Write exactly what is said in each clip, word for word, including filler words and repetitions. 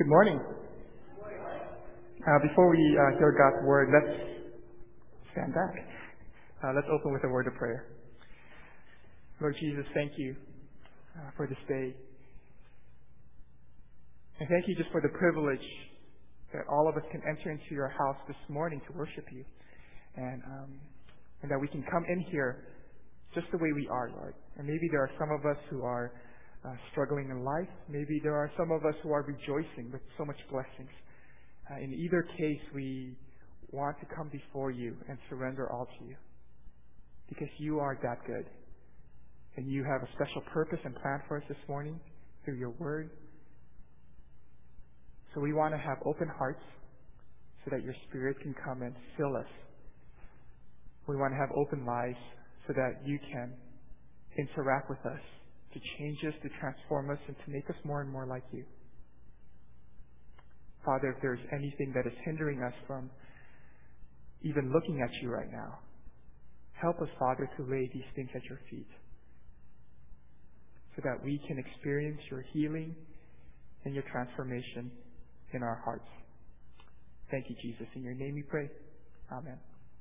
Good morning. Uh, before we uh, hear God's word, let's stand back. Uh, let's open with a word of prayer. Lord Jesus, thank you uh, for this day. And thank you just for the privilege that all of us can enter into your house this morning to worship you. And, um, and that we can come in here just the way we are, Lord. And maybe there are some of us who are uh, struggling in life. Maybe there are some of us who are rejoicing with so much blessings. Uh, in either case, we want to come before you and surrender all to you. Because you are that good. And you have a special purpose and plan for us this morning through your word. So we want to have open hearts so that your Spirit can come and fill us. We want to have open lives so that you can interact with us, to change us, to transform us, and to make us more and more like you. Father, if there's anything that is hindering us from even looking at you right now, help us, Father, to lay these things at your feet so that we can experience your healing and your transformation in our hearts. Thank you, Jesus. In your name we pray. Amen.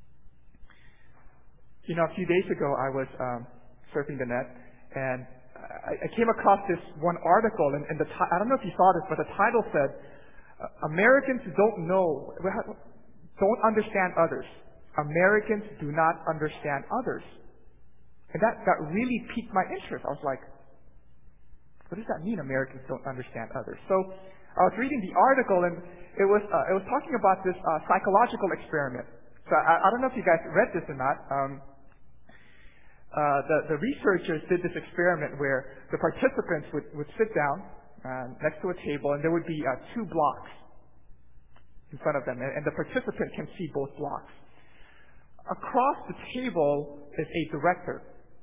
You know, a few days ago I was um, surfing the net, and I, I came across this one article, and, and the t- I don't know if you saw this, but the title said, Americans don't know, don't understand others. Americans do not understand others. And that, that really piqued my interest. I was like, what does that mean, Americans don't understand others? So I was reading the article, and it was uh, it was talking about this uh, psychological experiment. So I, I don't know if you guys read this or not. Um, uh, the, the researchers did this experiment where the participants would, would sit down uh, next to a table, and there would be uh, two blocks in front of them, and, and the participant can see both blocks. Across the table is a director,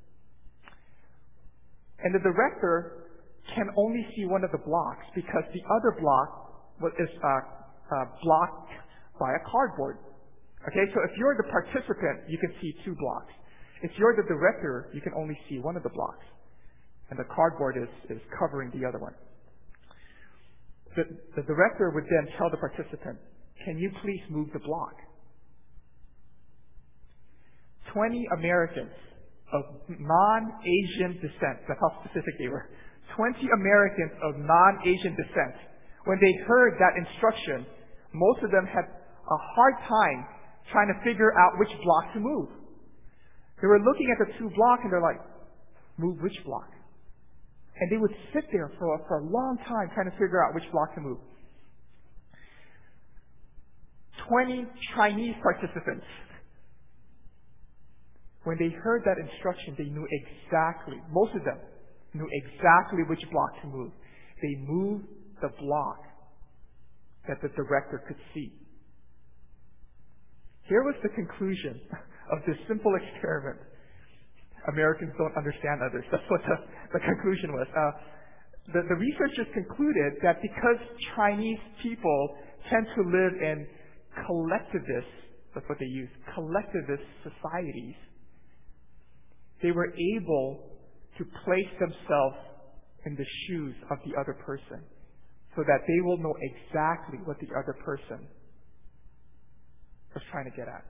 and the director can only see one of the blocks because the other block is uh, uh, blocked by a cardboard. Okay, so if you're the participant, you can see two blocks. If you're the director, you can only see one of the blocks, and the cardboard is, is covering the other one. The, the director would then tell the participant, can you please move the block? twenty Americans of non-Asian descent, that's how specific they were, twenty Americans of non-Asian descent, when they heard that instruction, most of them had a hard time trying to figure out which block to move. They were looking at the two blocks and they're like, move which block? And they would sit there for, for a long time trying to figure out which block to move. twenty Chinese participants, when they heard that instruction, they knew exactly, most of them knew exactly which block to move. They moved the block that the director could see. Here was the conclusion of this simple experiment. Americans don't understand others. That's what the, the conclusion was. Uh, the, the researchers concluded that because Chinese people tend to live in collectivist, that's what they use, collectivist societies, they were able to place themselves in the shoes of the other person so that they will know exactly what the other person was trying to get at.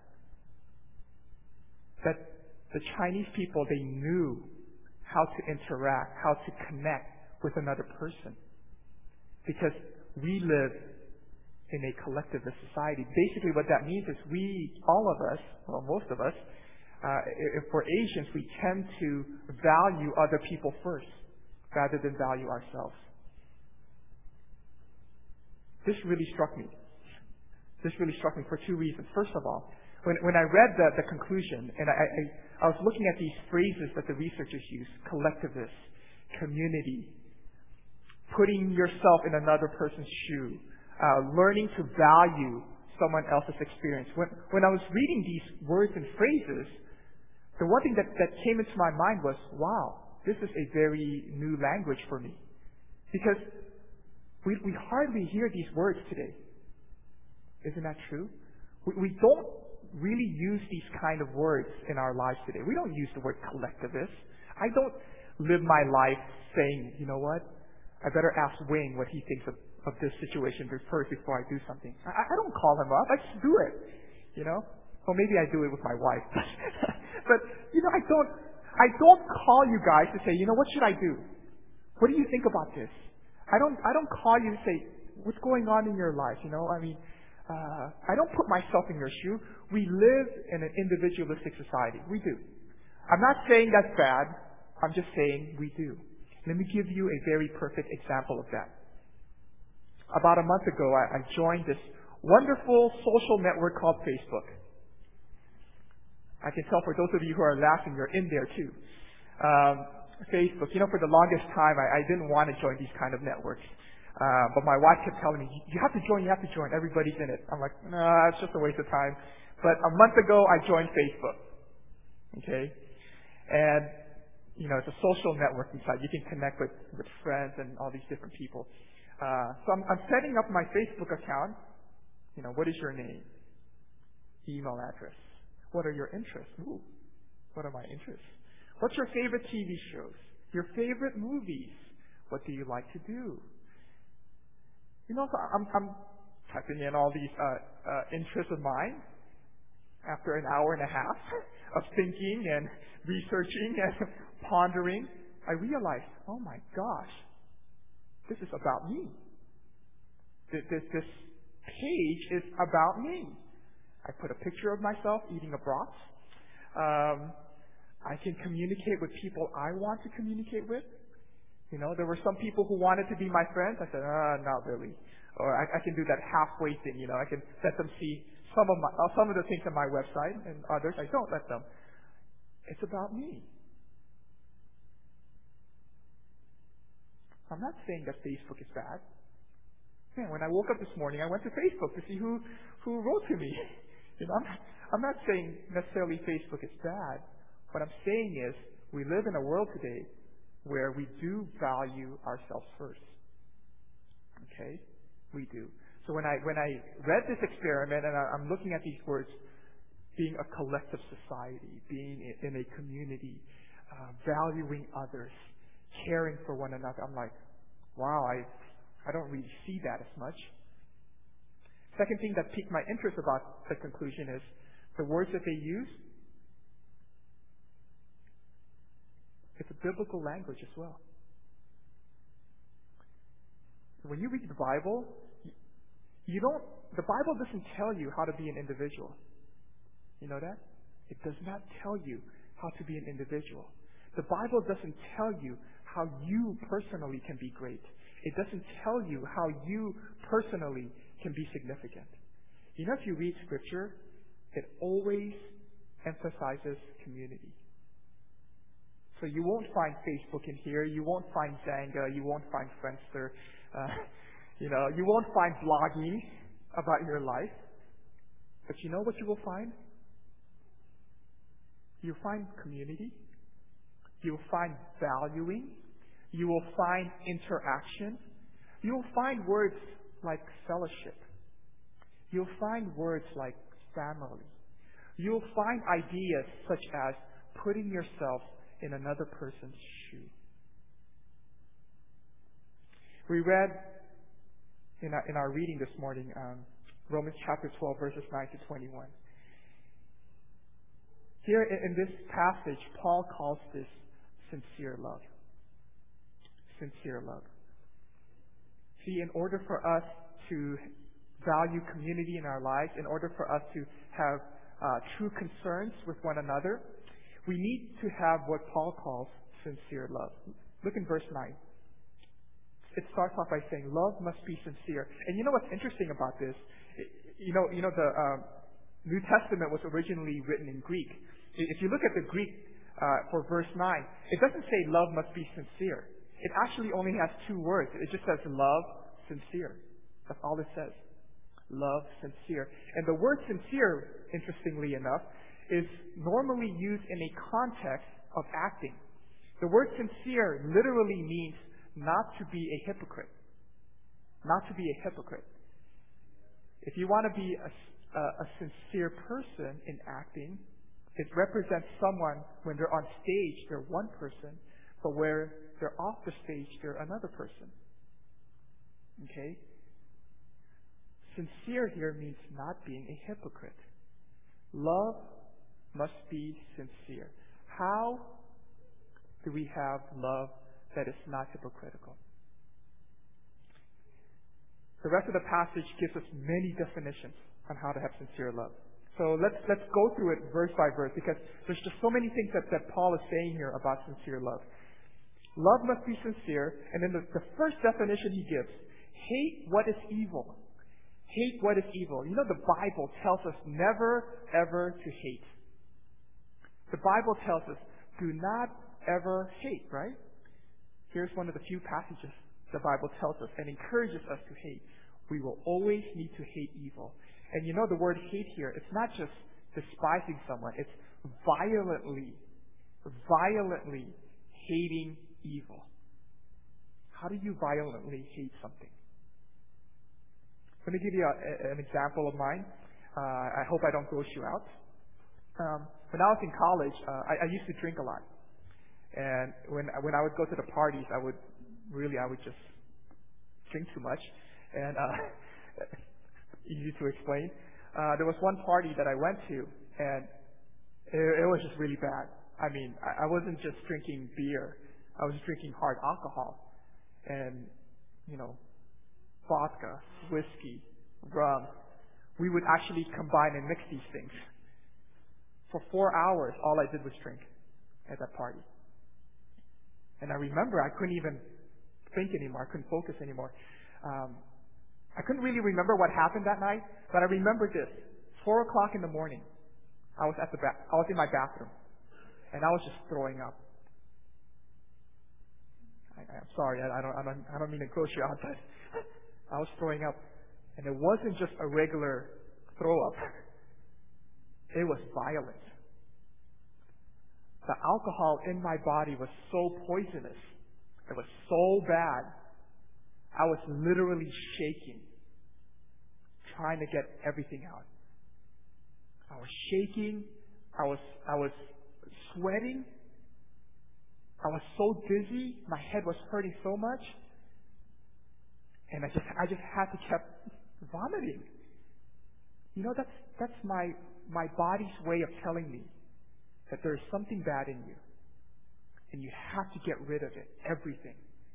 That the Chinese people, they knew how to interact, how to connect with another person. Because we live in a collectivist society. Basically what that means is we, all of us, well most of us, uh, if we're Asians, we tend to value other people first rather than value ourselves. This really struck me. This really struck me for two reasons. First of all, when, when I read the, the conclusion, and I, I, I was looking at these phrases that the researchers use, collectivist, community, putting yourself in another person's shoe, uh, learning to value someone else's experience. When, when I was reading these words and phrases, the one thing that, that came into my mind was, wow, this is a very new language for me. Because we, we hardly hear these words today. Isn't that true? We, we don't really use these kind of words in our lives today. We don't use the word collectivist. I don't live my life saying, you know what, I better ask Wayne what he thinks of, of this situation first before I do something. I, I don't call him up. I just do it, you know. Or maybe I do it with my wife. But, you know, I don't, I don't call you guys to say, you know, what should I do? What do you think about this? I don't, I don't call you to say, what's going on in your life? You know, I mean, uh, I don't put myself in your shoe. We live in an individualistic society. We do. I'm not saying that's bad. I'm just saying we do. Let me give you a very perfect example of that. About a month ago, I, I joined this wonderful social network called Facebook. I can tell for those of you who are laughing, you're in there too. Um, Facebook. You know, for the longest time, I, I didn't want to join these kind of networks. Uh, but my wife kept telling me, you have to join, you have to join. Everybody's in it. I'm like, nah, it's just a waste of time. But a month ago, I joined Facebook. Okay? And, you know, it's a social networking site. You can connect with, with friends and all these different people. Uh, so I'm, I'm setting up my Facebook account. You know, what is your name? Email address. What are your interests? Ooh, what are my interests? What's your favorite T V shows? Your favorite movies? What do you like to do? You know, so I'm, I'm typing in all these uh, uh, interests of mine. After an hour and a half of thinking and researching and pondering, I realized, oh my gosh, this is about me. This, this, this page is about me. I put a picture of myself eating a broth. Um, I can communicate with people I want to communicate with. You know, there were some people who wanted to be my friends. I said, ah, not really. Or I, I can do that halfway thing. You know, I can let them see some of my, uh, some of the things on my website, and others I don't let them. It's about me. I'm not saying that Facebook is bad. Man, when I woke up this morning, I went to Facebook to see who who wrote to me. You know, I'm, I'm not saying necessarily Facebook is bad. What I'm saying is we live in a world today where we do value ourselves first. Okay? We do. So when I when I read this experiment and I, I'm looking at these words, being a collective society, being in a community, uh, valuing others, caring for one another, I'm like, wow, I I don't really see that as much. Second thing that piqued my interest about the conclusion is the words that they use. It's a biblical language as well. When you read the Bible, you don't, the Bible doesn't tell you how to be an individual. You know that? It does not tell you how to be an individual. The Bible doesn't tell you how you personally can be great. It doesn't tell you how you personally can be significant. You know, if you read Scripture, it always emphasizes community. So you won't find Facebook in here. You won't find Xanga. You won't find Friendster. Uh, you know, you won't find blogging about your life. But you know what you will find? You'll find community. You'll find valuing. You will find interaction. You'll find words like fellowship. You'll find words like family. You'll find ideas such as putting yourself in another person's shoe. We read in our, in our reading this morning, um, Romans chapter twelve, verses nine to twenty-one. Here in, in this passage, Paul calls this sincere love. Sincere love. See, in order for us to value community in our lives, in order for us to have uh, true concerns with one another, we need to have what Paul calls sincere love. Look in verse nine. It starts off by saying, love must be sincere. And you know what's interesting about this? You know, you know the uh, New Testament was originally written in Greek. If you look at the Greek uh, for verse nine, it doesn't say love must be sincere. It actually only has two words. It just says love, sincere. That's all it says. Love, sincere. And the word sincere, interestingly enough, is normally used in a context of acting. The word sincere literally means not to be a hypocrite. Not to be a hypocrite. If you want to be a, a, a sincere person in acting, it represents someone when they're on stage, they're one person, but where they're off the stage, they're another person. Okay? Sincere here means not being a hypocrite. Love must be sincere. How do we have love that is not hypocritical? The rest of the passage gives us many definitions on how to have sincere love. So let's let's go through it verse by verse, because there's just so many things that, that Paul is saying here about sincere love. Love must be sincere, and then the, the first definition he gives, hate what is evil. Hate what is evil. You know, the Bible tells us never, ever to hate. The Bible tells us, do not ever hate, right? Here's one of the few passages the Bible tells us and encourages us to hate. We will always need to hate evil. And you know, the word hate here, it's not just despising someone. It's violently, violently hating evil. How do you violently hate something? Let me give you a, an example of mine. Uh, I hope I don't gross you out. Um, when I was in college, uh, I, I used to drink a lot. And when when I would go to the parties, I would really, I would just drink too much. And uh, easy to explain. Uh, there was one party that I went to, and it, it was just really bad. I mean, I, I wasn't just drinking beer. I was drinking hard alcohol. And, you know, vodka, whiskey, rum. We would actually combine and mix these things. For four hours, all I did was drink at that party. And I remember I couldn't even think anymore. I couldn't focus anymore. Um, I couldn't really remember what happened that night, but I remember this. Four o'clock in the morning, I was at the ba- I was in my bathroom, and I was just throwing up. I, I'm sorry, I, I don't, I don't, I don't mean to gross you out, but I was throwing up, and it wasn't just a regular throw up. It was violent. The alcohol in my body was so poisonous. It was so bad. I was literally shaking, trying to get everything out. I was shaking. I was, I was sweating. I was so dizzy. My head was hurting so much. And I just, I just had to keep vomiting. You know, that's, that's my, my body's way of telling me that there is something bad in you. And you have to get rid of it. Everything.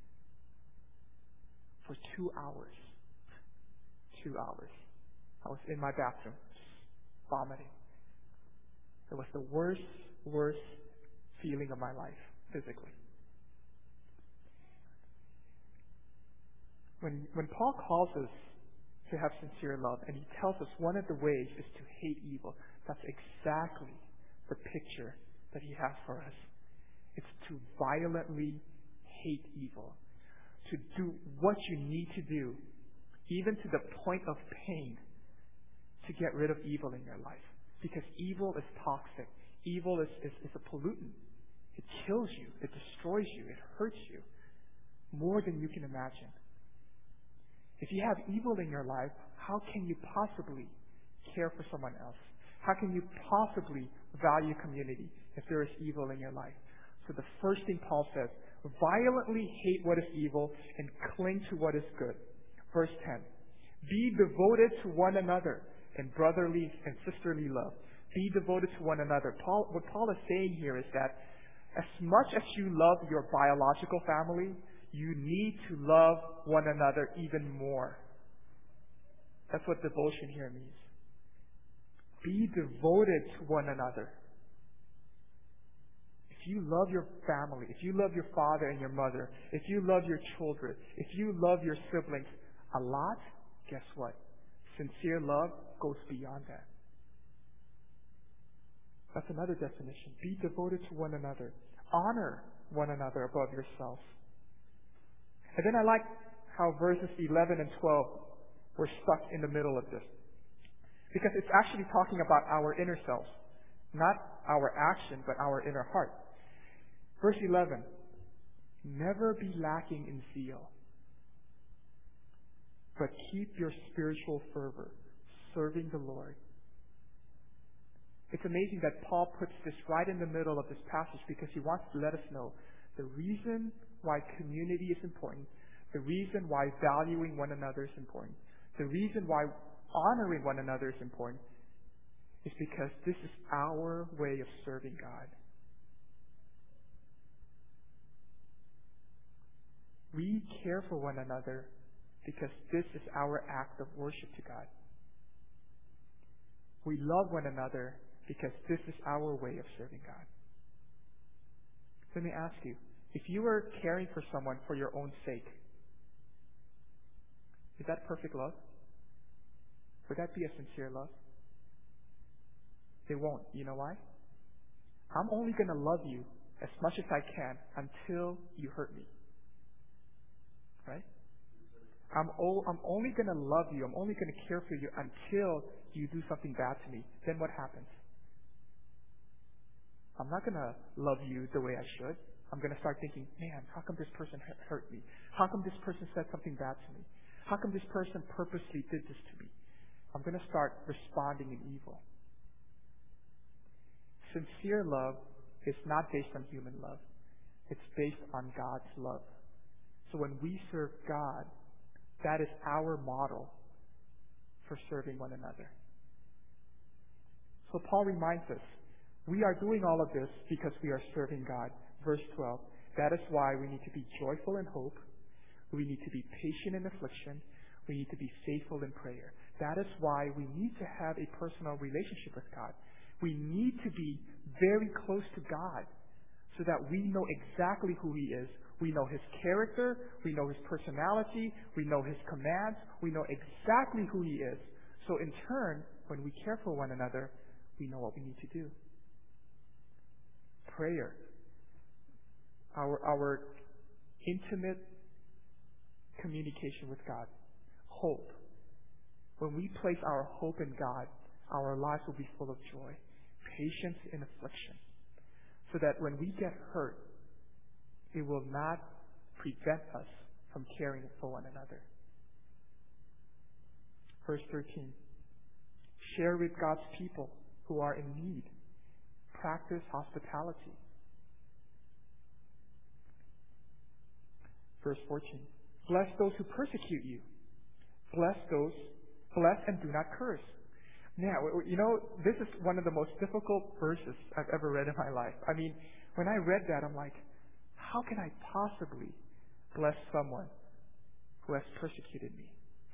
For two hours. Two hours. I was in my bathroom, vomiting. It was the worst, worst feeling of my life, physically. When, when Paul calls us to have sincere love, and he tells us one of the ways is to hate evil, that's exactly the picture that he has for us. It's to violently hate evil. To do what you need to do, even to the point of pain, to get rid of evil in your life. Because evil is toxic. Evil is, is, is a pollutant. It kills you. It destroys you. It hurts you more than you can imagine. If you have evil in your life, how can you possibly care for someone else? How can you possibly value community if there is evil in your life? So the first thing Paul says, violently hate what is evil and cling to what is good. Verse ten, be devoted to one another in brotherly and sisterly love. Be devoted to one another. Paul, what Paul is saying here is that as much as you love your biological family, you need to love one another even more. That's what devotion here means. Be devoted to one another. If you love your family, if you love your father and your mother, if you love your children, if you love your siblings a lot, guess what? Sincere love goes beyond that. That's another definition. Be devoted to one another. Honor one another above yourself. And then I like how verses eleven and twelve were stuck in the middle of this. Because it's actually talking about our inner selves. Not our action, but our inner heart. Verse eleven, never be lacking in zeal, but keep your spiritual fervor, serving the Lord. It's amazing that Paul puts this right in the middle of this passage because he wants to let us know the reason why community is important, the reason why valuing one another is important, The reason why honoring one another is important is because this is our way of serving God. We care for one another because this is our act of worship to God. We love one another because this is our way of serving God. Let me ask you, if you were caring for someone for your own sake, is that perfect love? Would that be a sincere love? It won't. You know why? I'm only going to love you as much as I can until you hurt me. Right? I'm, o- I'm only going to love you. I'm only going to care for you until you do something bad to me. Then what happens? I'm not going to love you the way I should. I'm going to start thinking, man, how come this person hurt me? How come this person said something bad to me? How come this person purposely did this to me? I'm going to start responding in evil. Sincere love is not based on human love. It's based on God's love. So when we serve God, that is our model for serving one another. So Paul reminds us, we are doing all of this because we are serving God. Verse twelve, that is why we need to be joyful in hope. We need to be patient in affliction. We need to be faithful in prayer. That is why we need to have a personal relationship with God. We need to be very close to God so that we know exactly who He is. We know His character. We know His personality. We know His commands. We know exactly who He is. So in turn, when we care for one another, we know what we need to do. Prayer. Our, our intimate communication with God. Hope. When we place our hope in God, our lives will be full of joy, patience in affliction, so that when we get hurt, it will not prevent us from caring for one another. Verse thirteen, share with God's people who are in need. Practice hospitality. Verse fourteen, bless those who persecute you. Bless those, bless and do not curse. Now, you know, this is one of the most difficult verses I've ever read in my life. I mean, when I read that, I'm like, how can I possibly bless someone who has persecuted me?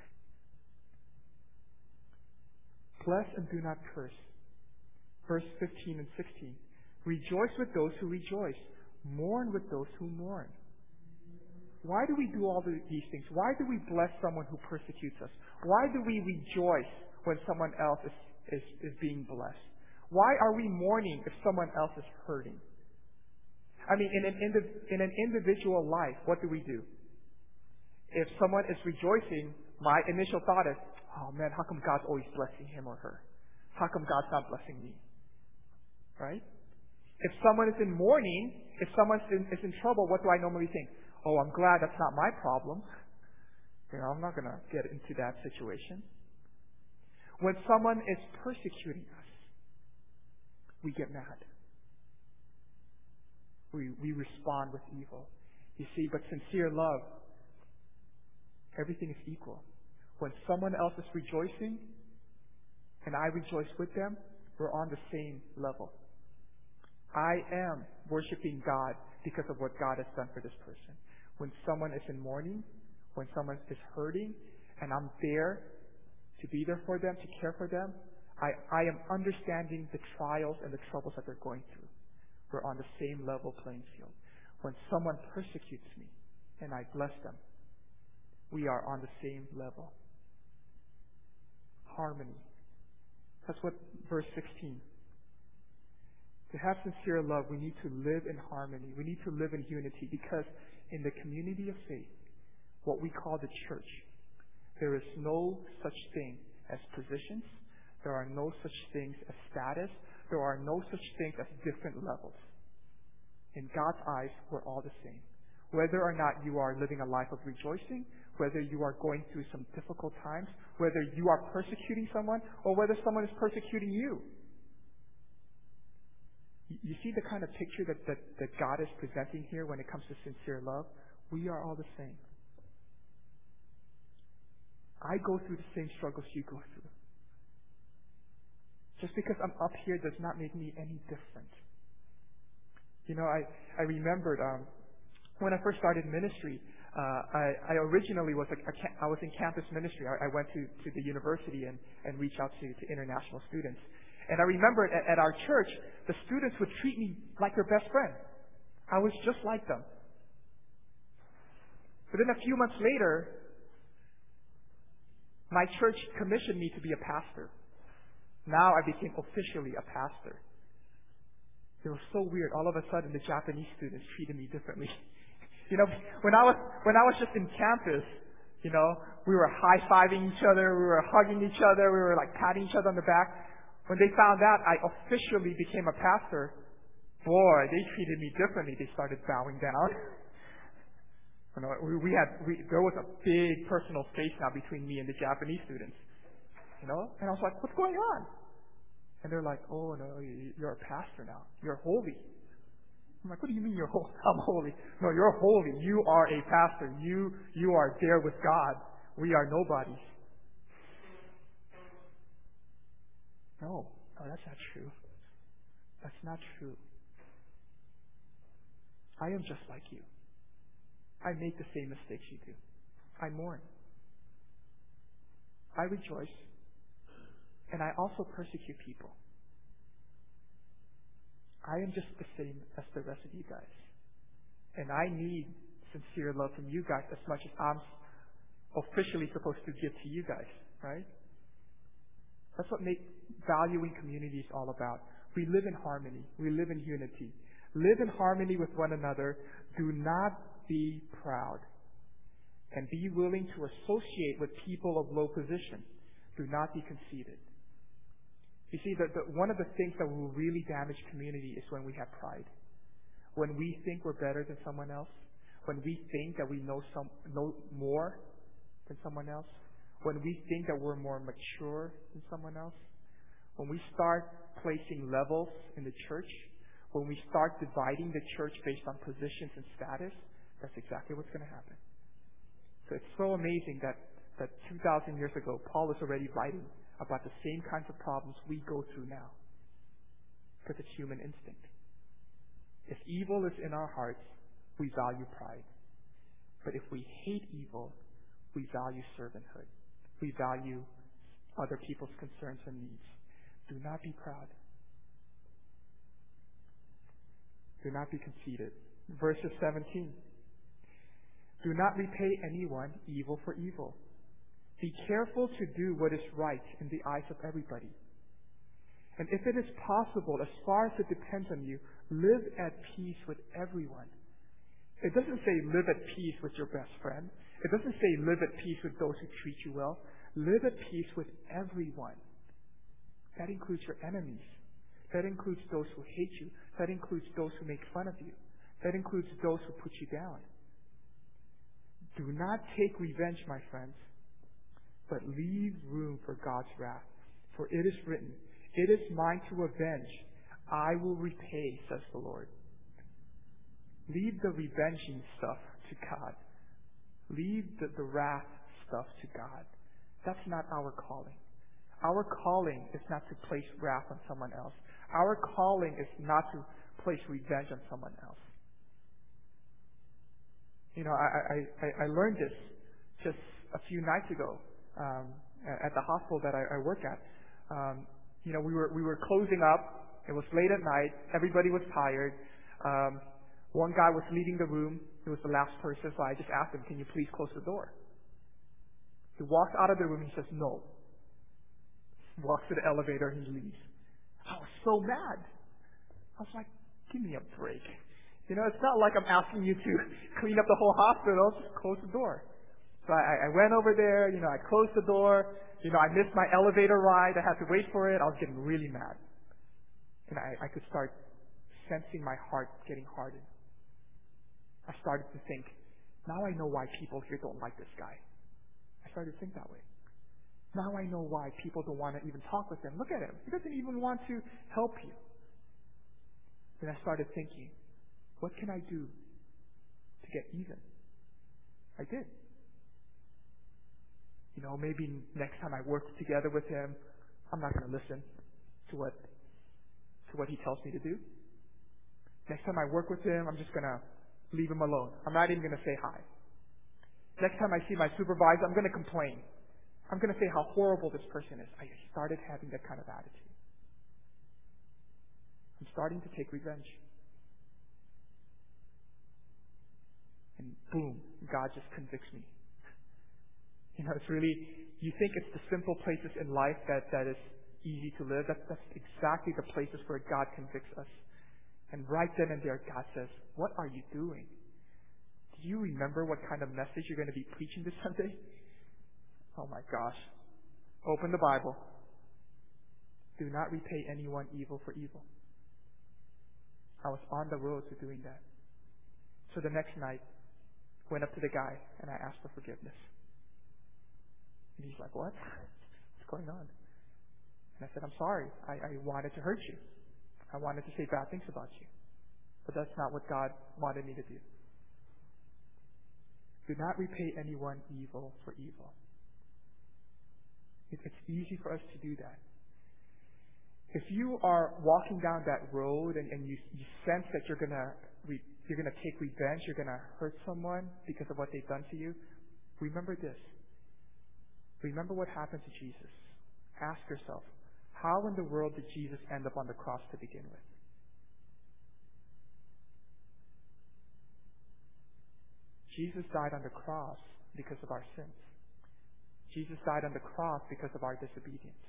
Bless and do not curse. Verse fifteen and sixteen. Rejoice with those who rejoice. Mourn with those who mourn. Why do we do all these things? Why do we bless someone who persecutes us? Why do we rejoice when someone else is, is, is being blessed? Why are we mourning if someone else is hurting? I mean, in an, indiv- in an individual life, what do we do? If someone is rejoicing, my initial thought is, oh man, how come God's always blessing him or her? How come God's not blessing me? Right? If someone is in mourning, if someone is in, is in trouble, what do I normally think? Oh, I'm glad that's not my problem. You know, I'm not going to get into that situation. When someone is persecuting us, we get mad. We, we respond with evil. You see, but sincere love, everything is equal. When someone else is rejoicing and I rejoice with them, we're on the same level. I am worshiping God because of what God has done for this person. When someone is in mourning, when someone is hurting, and I'm there to be there for them, to care for them, I, I am understanding the trials and the troubles that they're going through. We're on the same level playing field. When someone persecutes me and I bless them, we are on the same level. Harmony. That's what verse sixteen. To have sincere love, we need to live in harmony. We need to live in unity, because in the community of faith, what we call the church, there is no such thing as positions. There are no such things as status. There are no such things as different levels. In God's eyes, we're all the same. Whether or not you are living a life of rejoicing, whether you are going through some difficult times, whether you are persecuting someone, or whether someone is persecuting you. You see the kind of picture that, that, that God is presenting here when it comes to sincere love? We are all the same. I go through the same struggles you go through. Just because I'm up here does not make me any different. You know, I, I remembered um, when I first started ministry, uh, I, I originally was a, a, I was in campus ministry. I, I went to, to the university and, and reached out to, to international students. And I remember at, at our church, the students would treat me like their best friend. I was just like them. But then a few months later, my church commissioned me to be a pastor. Now I became officially a pastor. It was so weird. All of a sudden, the Japanese students treated me differently. You know, when I was when I was just in campus, you know, we were high-fiving each other, we were hugging each other, we were like patting each other on the back. When they found out I officially became a pastor, boy, they treated me differently. They started bowing down. You know, we, we had we, there was a big personal space now between me and the Japanese students. You know, and I was like, "What's going on?" And they're like, "Oh no, you're a pastor now. You're holy." I'm like, "What do you mean you're holy? I'm holy." "No, you're holy. You are a pastor. You you are there with God. We are nobodies." No, no, that's not true. That's not true. I am just like you. I make the same mistakes you do. I mourn. I rejoice. And I also persecute people. I am just the same as the rest of you guys. And I need sincere love from you guys as much as I'm officially supposed to give to you guys, right? That's what make valuing community is all about. We live in harmony. We live in unity. Live in harmony with one another. Do not be proud. And be willing to associate with people of low position. Do not be conceited. You see, the, the, one of the things that will really damage community is when we have pride. When we think we're better than someone else. When we think that we know some know more than someone else. When we think that we're more mature than someone else. When we start placing levels in the church. When we start dividing the church based on positions and status. That's exactly what's going to happen. So it's so amazing that, that two thousand years ago, Paul was already writing about the same kinds of problems we go through now. Because it's human instinct. If evil is in our hearts, we value pride. But if we hate evil, we value servanthood. We value other people's concerns and needs. Do not be proud. Do not be conceited. Verses seventeen. Do not repay anyone evil for evil. Be careful to do what is right in the eyes of everybody. And if it is possible, as far as it depends on you, live at peace with everyone. It doesn't say live at peace with your best friend. It doesn't say live at peace with those who treat you well. Live at peace with everyone. That includes your enemies. That includes those who hate you. That includes those who make fun of you. That includes those who put you down. Do not take revenge, my friends, but leave room for God's wrath. For it is written, it is mine to avenge. I will repay, says the Lord. Leave the revenging stuff to God. Leave the, the wrath stuff to God. That's not our calling. Our calling is not to place wrath on someone else. Our calling is not to place revenge on someone else. You know, I, I, I learned this just a few nights ago um, at the hospital that I, I work at. Um, you know, we were we were closing up. It was late at night. Everybody was tired. Um, one guy was leaving the room. He was the last person, so I just asked him, "Can you please close the door?" He walks out of the room. He says, "No." He walks to the elevator and he leaves. I was so mad. I was like, "Give me a break." You know, it's not like I'm asking you to clean up the whole hospital. Just close the door. So I, I went over there. You know, I closed the door. You know, I missed my elevator ride. I had to wait for it. I was getting really mad. And I, I could start sensing my heart getting hardened. I started to think, now I know why people here don't like this guy. I started to think that way. Now I know why people don't want to even talk with him. Look at him. He doesn't even want to help you. Then I started thinking, what can I do to get even? I did. You know, maybe next time I work together with him, I'm not going to listen to what to what he tells me to do. Next time I work with him, I'm just going to leave him alone. I'm not even going to say hi. Next time I see my supervisor, I'm going to complain. I'm going to say how horrible this person is. I started having that kind of attitude. I'm starting to take revenge. And boom, God just convicts me. You know, it's really, you think it's the simple places in life that, that is easy to live. That's, that's exactly the places where God convicts us. And right then and there, God says, what are you doing? Do you remember what kind of message you're going to be preaching this Sunday? Oh my gosh. Open the Bible. Do not repay anyone evil for evil. I was on the road to doing that. So the next night, went up to the guy and I asked for forgiveness. And he's like, what? What's going on? And I said, I'm sorry. I, I wanted to hurt you. I wanted to say bad things about you. But that's not what God wanted me to do. Do not repay anyone evil for evil. It, it's easy for us to do that. If you are walking down that road and, and you, you sense that you're going to re, you're going to take revenge, you're going to hurt someone because of what they've done to you, remember this. Remember what happened to Jesus. Ask yourself, how in the world did Jesus end up on the cross to begin with? Jesus died on the cross because of our sins. Jesus died on the cross because of our disobedience.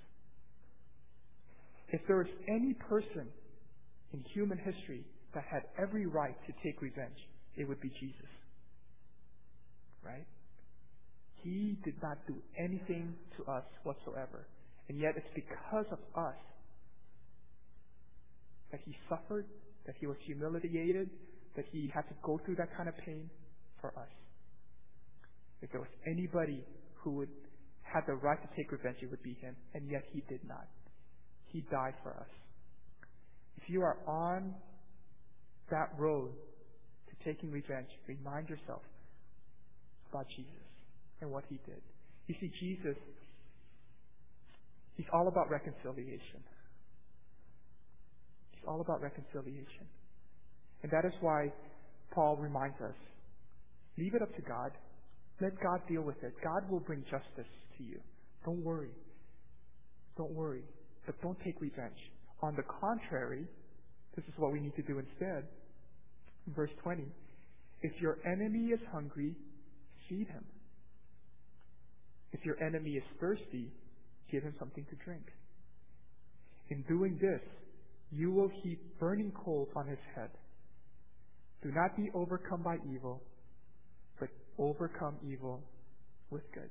If there was any person in human history that had every right to take revenge, it would be Jesus. Right? He did not do anything to us whatsoever. And yet it's because of us that He suffered, that He was humiliated, that He had to go through that kind of pain for us. If there was anybody who would had the right to take revenge, it would be Him. And yet He did not. He died for us. If you are on that road to taking revenge, remind yourself about Jesus and what He did. You see, Jesus, He's all about reconciliation. He's all about reconciliation. And that is why Paul reminds us, leave it up to God. Let God deal with it. God will bring justice to you. Don't worry. Don't worry. But don't take revenge. On the contrary, this is what we need to do instead. In verse twenty, if your enemy is hungry, feed him. If your enemy is thirsty, give him something to drink. In doing this, you will heap burning coals on his head. Do not be overcome by evil, but overcome evil with good.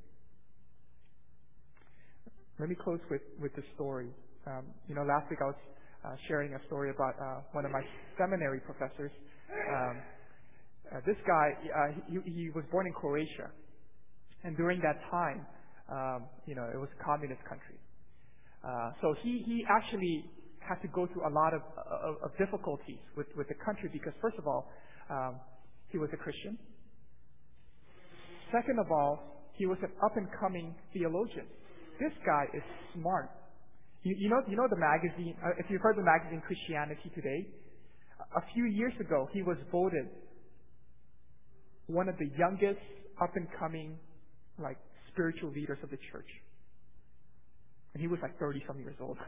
Let me close with, with this story. Um, you know, last week I was uh, sharing a story about uh, one of my seminary professors. Um, uh, this guy, uh, he, he was born in Croatia. And during that time, um, you know, it was a communist country. Uh, so he, he actually had to go through a lot of, of, of difficulties with, with the country because, first of all, um, he was a Christian. Second of all, he was an up-and-coming theologian. This guy is smart. You, you know, you know the magazine. Uh, if you've heard the magazine Christianity Today, a few years ago he was voted one of the youngest up-and-coming, like, spiritual leaders of the church, and he was like thirty some years old.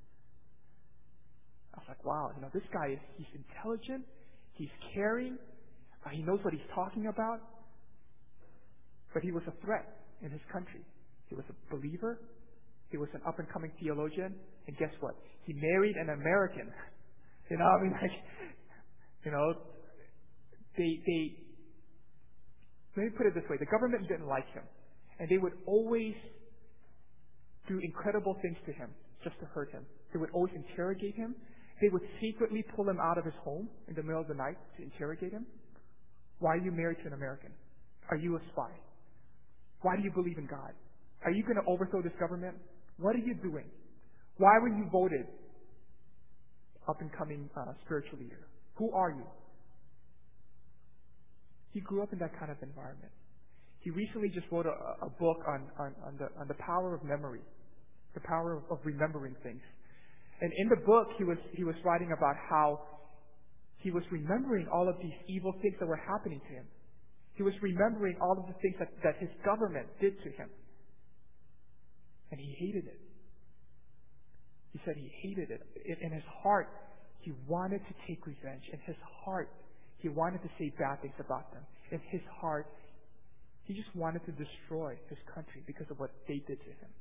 I was like, wow, you know, this guy is he's intelligent, he's caring, uh, he knows what he's talking about, but he was a threat in his country. He was a believer. He was an up-and-coming theologian. And guess what? He married an American. You know, I mean, like, you know, they, they, let me put it this way. The government didn't like him. And they would always do incredible things to him just to hurt him. They would always interrogate him. They would secretly pull him out of his home in the middle of the night to interrogate him. Why are you married to an American? Are you a spy? Why do you believe in God? Are you going to overthrow this government? What are you doing? Why were you voted up-and-coming uh, spiritual leader? Who are you? He grew up in that kind of environment. he recently just wrote a, a book on, on, on, the, on the power of memory, the power of, of remembering things. And in the book, he was, he was writing about how he was remembering all of these evil things that were happening to him. He was remembering all of the things that, that his government did to him. And he hated it. He said he hated it. In, in his heart, he wanted to take revenge. In his heart, he wanted to say bad things about them. In his heart, he just wanted to destroy his country because of what they did to him.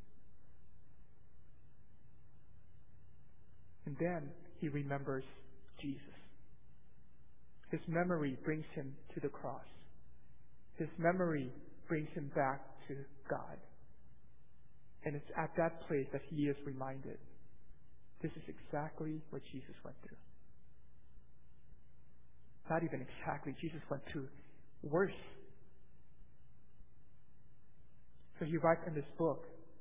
And then he remembers Jesus. His memory brings him to the cross. His memory brings him back to God. And it's at that place that he is reminded, this is exactly what Jesus went through. Not even exactly. Jesus went through worse. So he writes in this book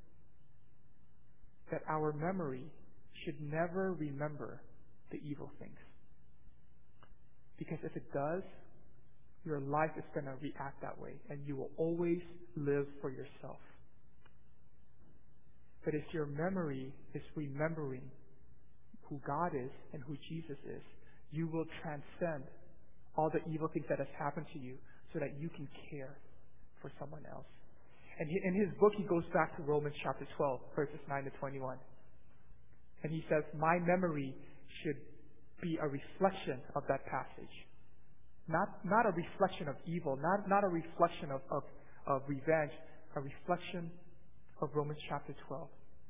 that our memory should never remember the evil things. Because if it does, your life is going to react that way, and you will always live for yourself. But if your memory is remembering who God is and who Jesus is, you will transcend all the evil things that has happened to you so that you can care for someone else. And he, in his book, he goes back to Romans chapter twelve, verses nine to twenty-one. And he says, my memory should be a reflection of that passage. Not, not a reflection of evil, not, not a reflection of, of, of revenge, a reflection of Romans chapter twelve.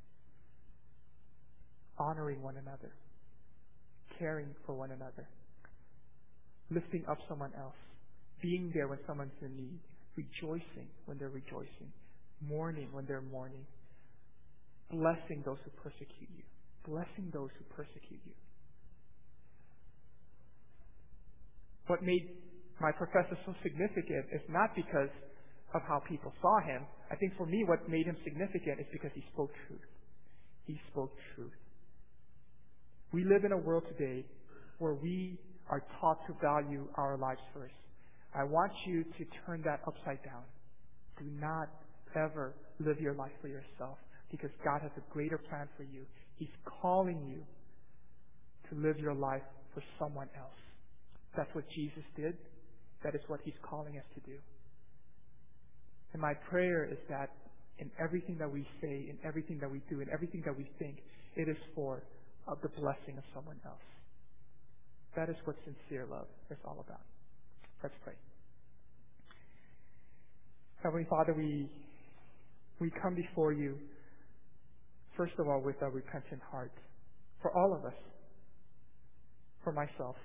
Honoring one another, caring for one another, lifting up someone else, being there when someone's in need, rejoicing when they're rejoicing, mourning when they're mourning, blessing those who persecute you, blessing those who persecute you. What made my professor so significant is not because of how people saw him. I think for me what made him significant is because he spoke truth. He spoke truth. We live in a world today where we are taught to value our lives first. I want you to turn that upside down. Do not ever live your life for yourself, because God has a greater plan for you. He's calling you to live your life for someone else. That's what Jesus did. That is what He's calling us to do. And my prayer is that in everything that we say, in everything that we do, in everything that we think, it is for of the blessing of someone else. That is what sincere love is all about. Let's pray. Heavenly Father, we we come before you, first of all, with a repentant heart. For all of us. For myself.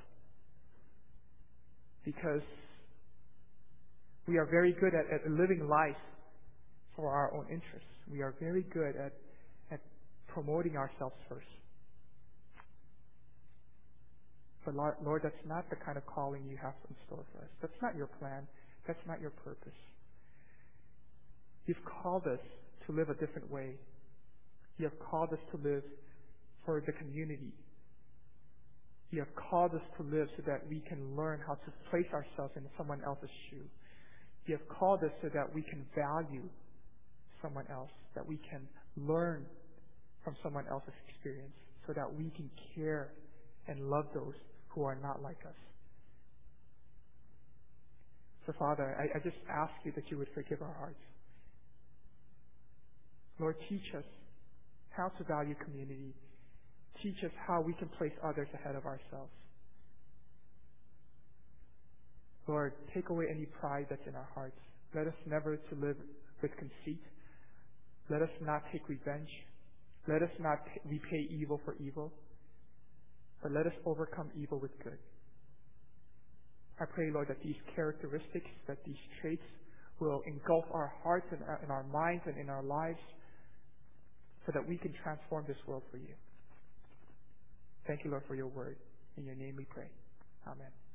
Because we are very good at, at living life for our own interests. We are very good at, at promoting ourselves first. But Lord, that's not the kind of calling you have in store for us. That's not your plan. That's not your purpose. You've called us to live a different way. You have called us to live for the community. You have called us to live so that we can learn how to place ourselves in someone else's shoe. You have called us so that we can value someone else, that we can learn from someone else's experience, so that we can care and love those who are not like us. So Father, I, I just ask you that you would forgive our hearts. Lord, teach us how to value community. Teach us how we can place others ahead of ourselves. Lord, take away any pride that's in our hearts. Let us never to live with conceit. Let us not take revenge. Let us not repay evil for evil. But let us overcome evil with good. I pray, Lord, that these characteristics, that these traits will engulf our hearts and our, and our minds and in our lives, so that we can transform this world for you. Thank you, Lord, for your word. In your name we pray. Amen.